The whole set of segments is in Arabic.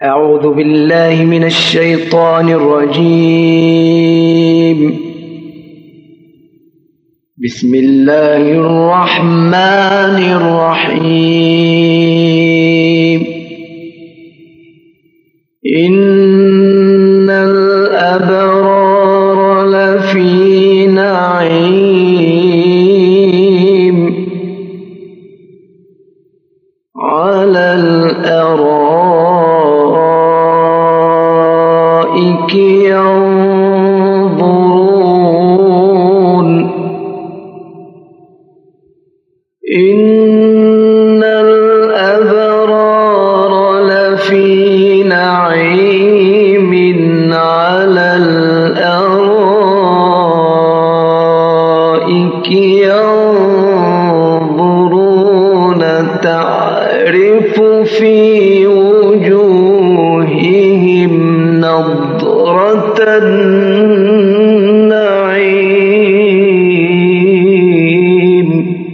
أعوذ بالله من الشيطان الرجيم. بسم الله الرحمن الرحيم. إن الأبرار لفي نعيم على الأرائك ينظرون. إن الأبرار لفي نعيم على الأرائك ينظرون تعرف في وجوههم نضرة النعيم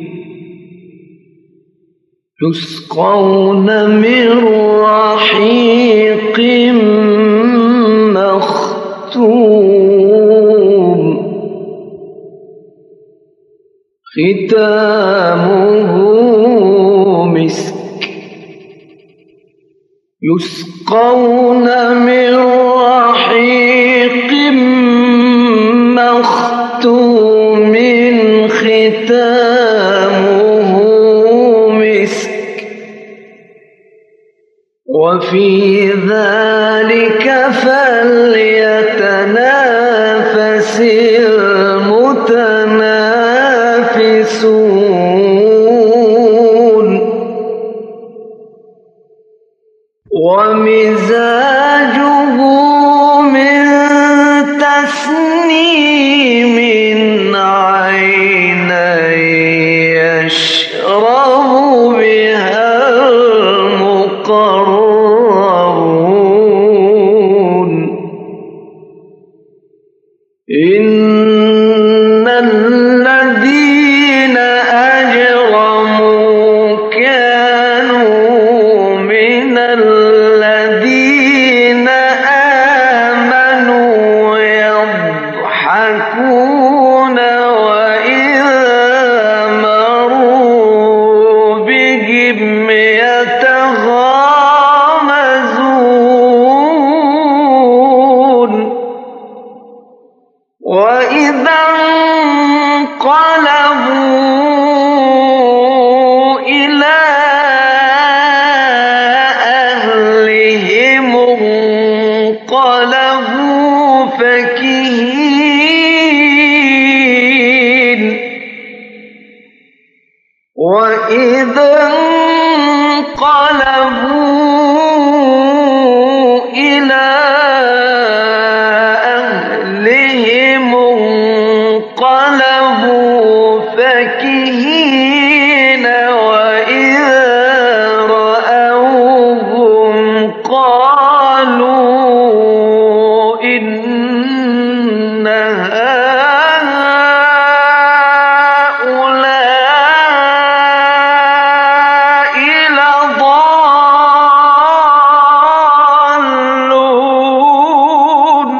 يسقون من رحيق مختوم ختامه مسك. يسقون من رحيق مختوم ختامه مسك. وفي ذلك فليتنافس المتنافسون. ومزاجه من تسنيم عينا يشرب بها المقربون. إن الذين أجرموا كانوا من الذين آمنوا يضحكون وإذا مروا بهم يتغامزون. وإذا انقلبوا إلى أهلهم انقلبوا فكهين. وإذا انقلبوا إلى أهلهم انقلبوا فكهين. وإذا رأوهم قالوا إن هؤلاء لضالون.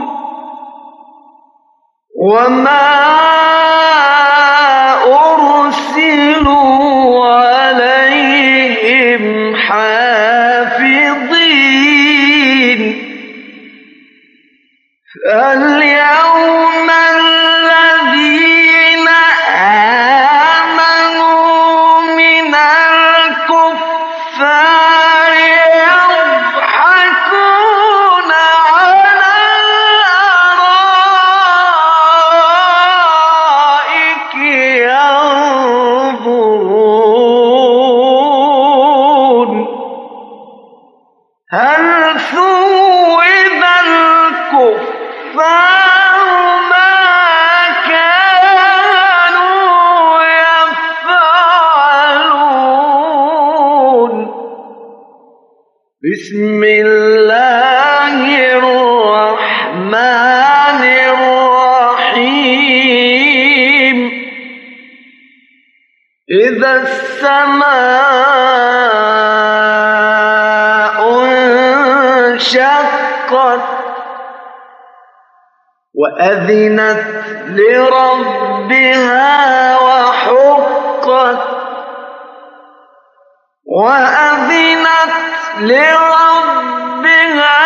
وما أرسلوا عليهم حافظين. فاليوم الذين آمنوا من الكفار يضحكون على الأرائك ينظرون هل ثوب الكفار ما كانوا يفعلون. بسم الله الرحمن الرحيم. إذا السماء انشقت وأذنت لربها وحقت وأذنت لربها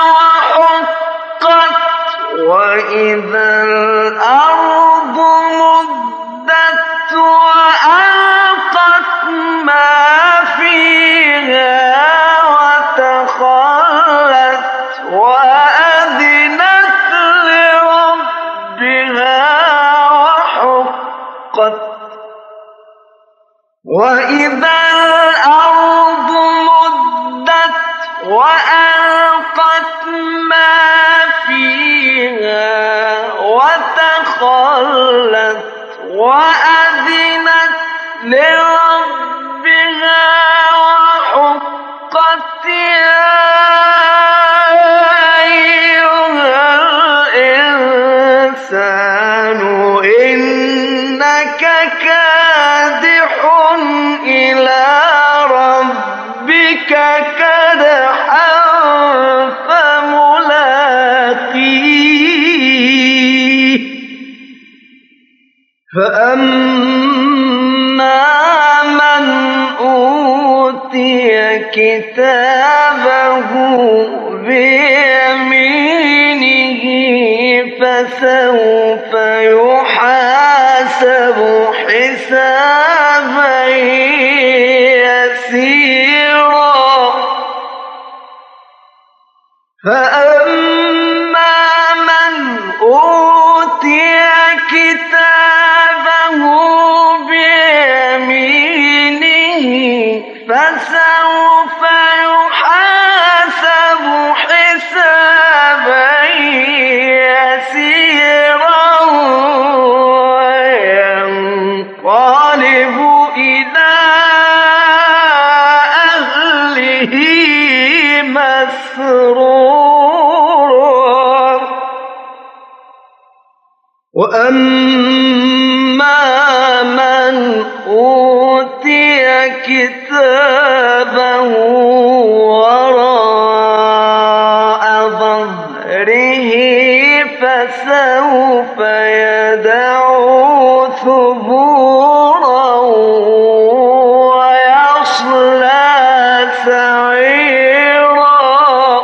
وحقت وإذا الأرض مدت وألقت ما فيها وتخلت وأذنت لربها وحقت وإذا الأرض مدت وألقت ما فيها وتخلت وأذنت لربها وحقت يا أيها الإنسان إنك كادح إلى ربك كدحا فملاقيه فأما من أوتي كتابه بيمينه فسوف يحاسب حسابا يسيرا فأما من أوتي كتابه بيمينه فسوف يحاسب حسابا يسيرا وينقلب إلى أهله مسرورا وأما من أوتي كتابه وراء ظهره فسوف يدعو ثبورا ويصلى سعيرا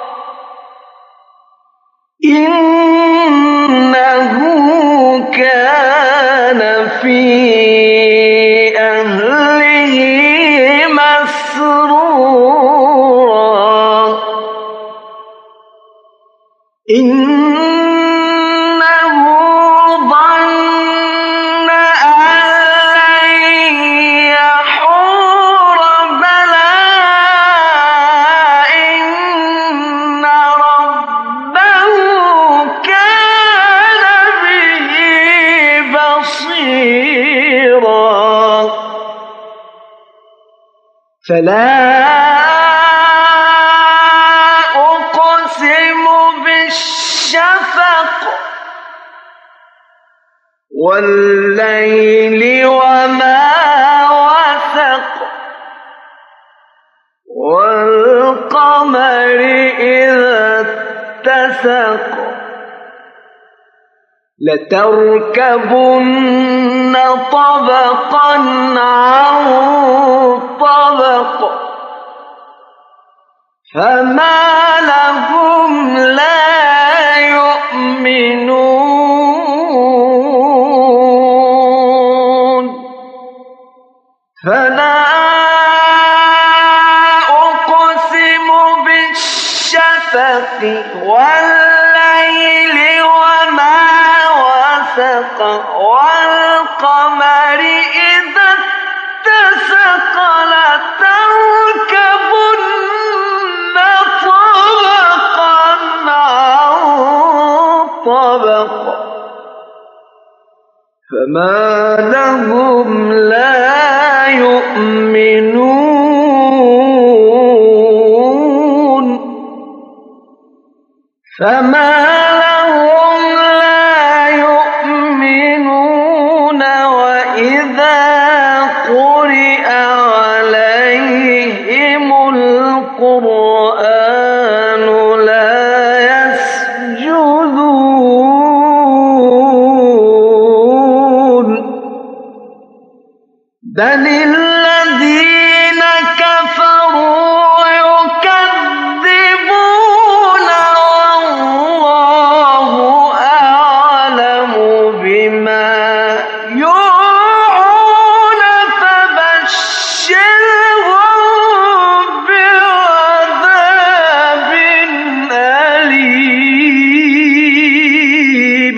إنه كان في أهله مسرورا إنه ظن أن لن يحور بلى إن ربه كان به بصيرا فلا أقسم بالشفق والليل وما وسق والقمر إذا اتسق لتركبن طبقا عن طبق فما لهم لا يؤمنون فلا أقسم بالشفق والليل وما وسق والقمر إذا اتسق لتركبن طبقا عن طبق فما لهم لا يؤمنون فما لهم لا يؤمنون وإذا قرئ عليهم القرآن بل الذين كفروا يكذبون والله أعلم بما يوعون فبشرهم بعذاب أليم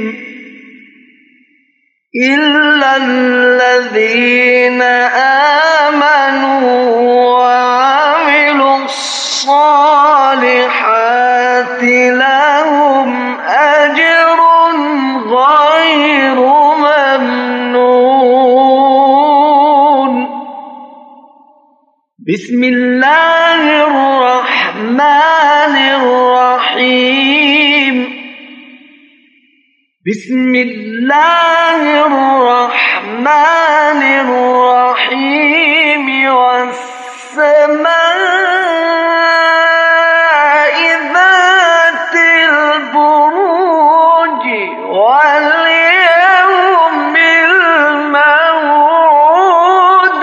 إلا الذين آمنوا وعملوا الصالحات لهم أجر غير ممنون. بسم الله الرحمن الرحيم. بسم الله الرحمن الرحيم. والسماء ذات البروج واليوم الموعود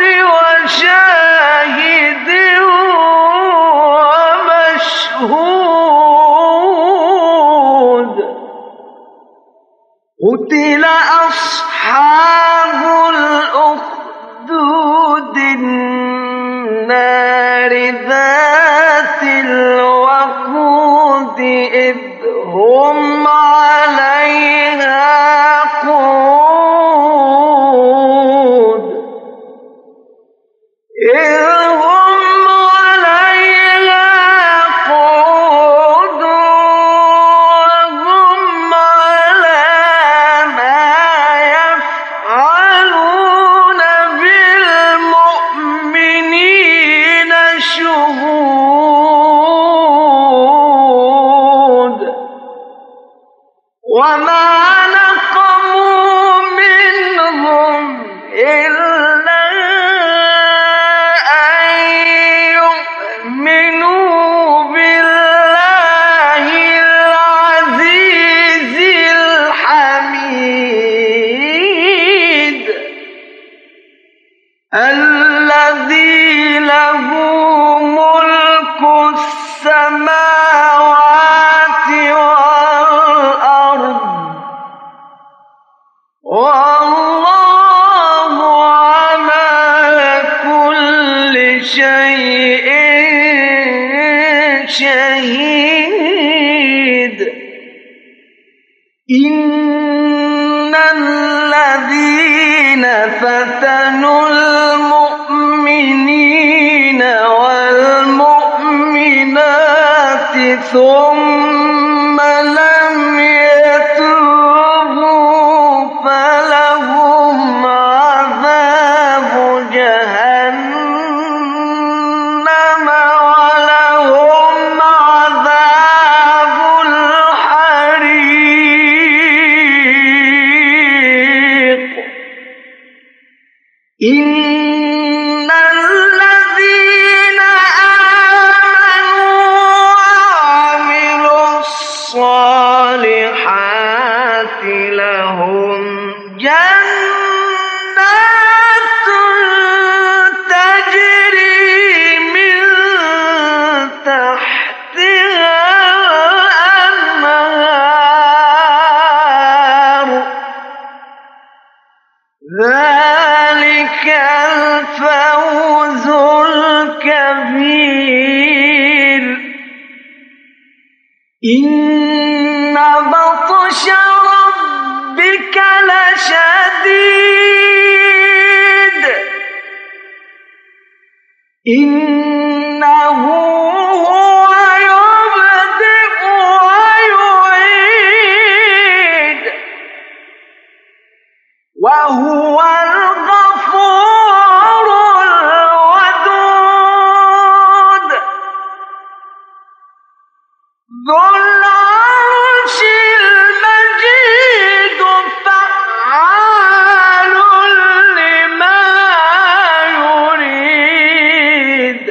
وشاهد ومشهود. قتل أصحاب الأخدود النار ذات الوقود إذ هم عليها قعود. وما نقموا منهم إلا أن يؤمنوا بالله العزيز الحميد الذي له ملك السماوات والأرض والله على كل شيء شهيد. إن الذين فتنوا المؤمنين والمؤمنات ثم لم يتوبوا فلهم عذاب جهنم ولهم عذاب الحريق. إن الذين آمنوا وعملوا الصالحات لهم جنات تجري من تحتها الأنهار ذلك الفوز الكبير. إن بطش ربك لشديد إنه هو يبدئ ويعيد وهو الغفور الودود ذو العرش المجيد فعال لما يريد.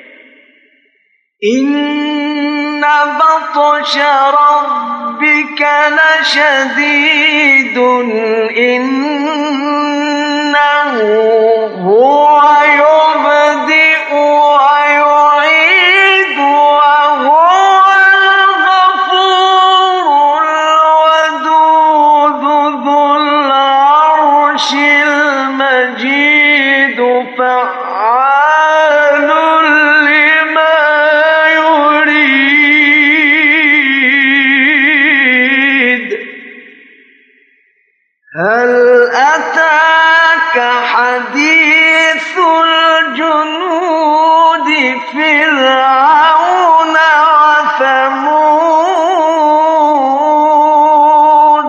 إن بطش ربك لشديد إنه هو يبدئ ويعيد وهو الغفور الودود ذو العرش المجيد فعال لما يريد. هل أتاك حديث الجنود فرعون وثمود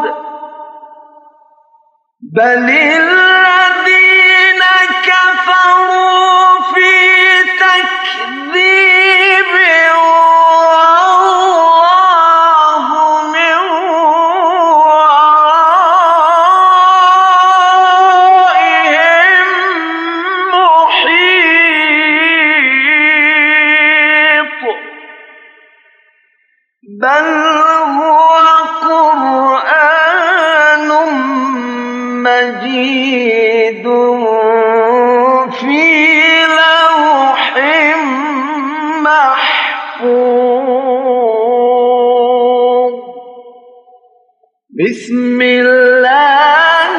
بل الذين كفروا في تكذيب والله من ورائهم محيط. بل هو قرآن مجيد في لوح محفوظ. بسم الله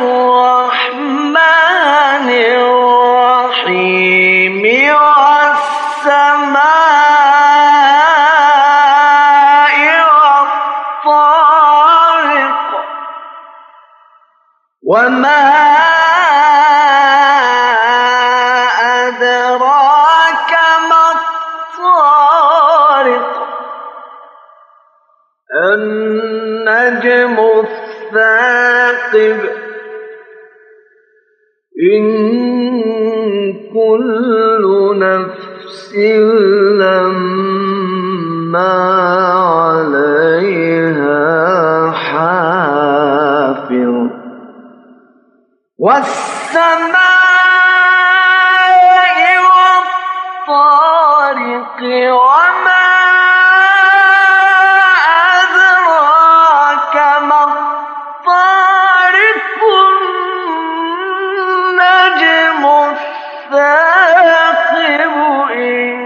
الرحمن الرحيم. والسماء والطارق وما أدراك ما الطارق. النجم الثاقب. إن كل نفس لما عليها حافظ. والسماء والطارق وما أدراك ما الطارق. النجم الثاقب. إن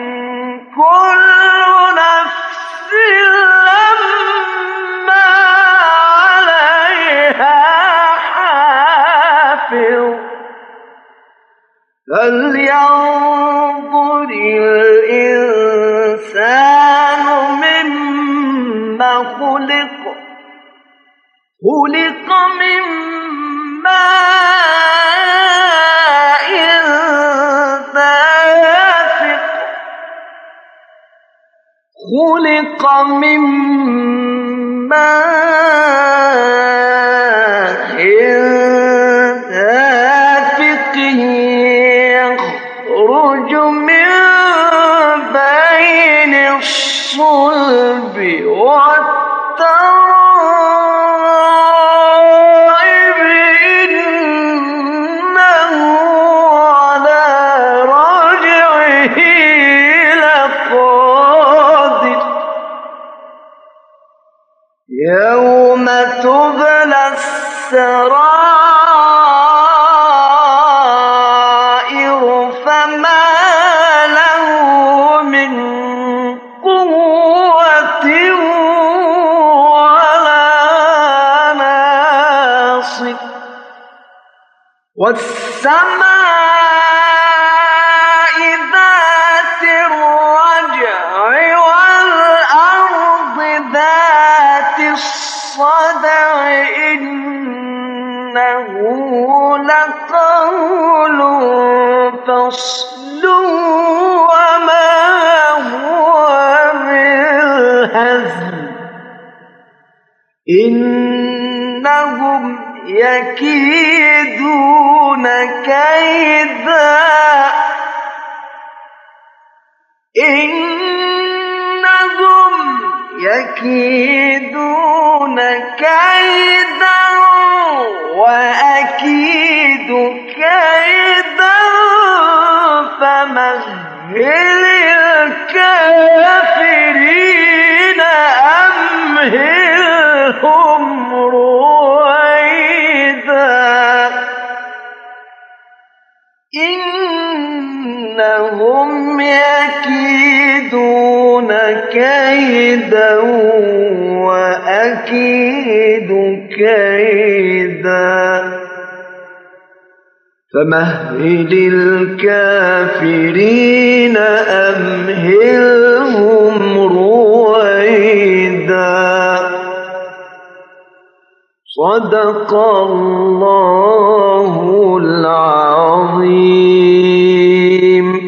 كل نفس لما عليها حافظ. فلينظر الإنسان مما خلق. خلق من ماء دافق. خلق من ماء دافق يخرج من بين الصلب والترائب. إنه على رجعه لقادر. يوم تبلى السرائر فما له من قوة ولا ناصر. والسماء ذات الرجع والأرض ذات الصدع. إنه لقول فصل وما هو بالهزل. إنهم يكيدون كيدا. إنهم يكيدون كيدا وأكيد كيدا. فمهل الكافرين أمهلهم رويدا. إنهم يكيدون كيدا وأكيد كيدا فمهل الكافرين أمهلهم رويدا صدق الله العظيم.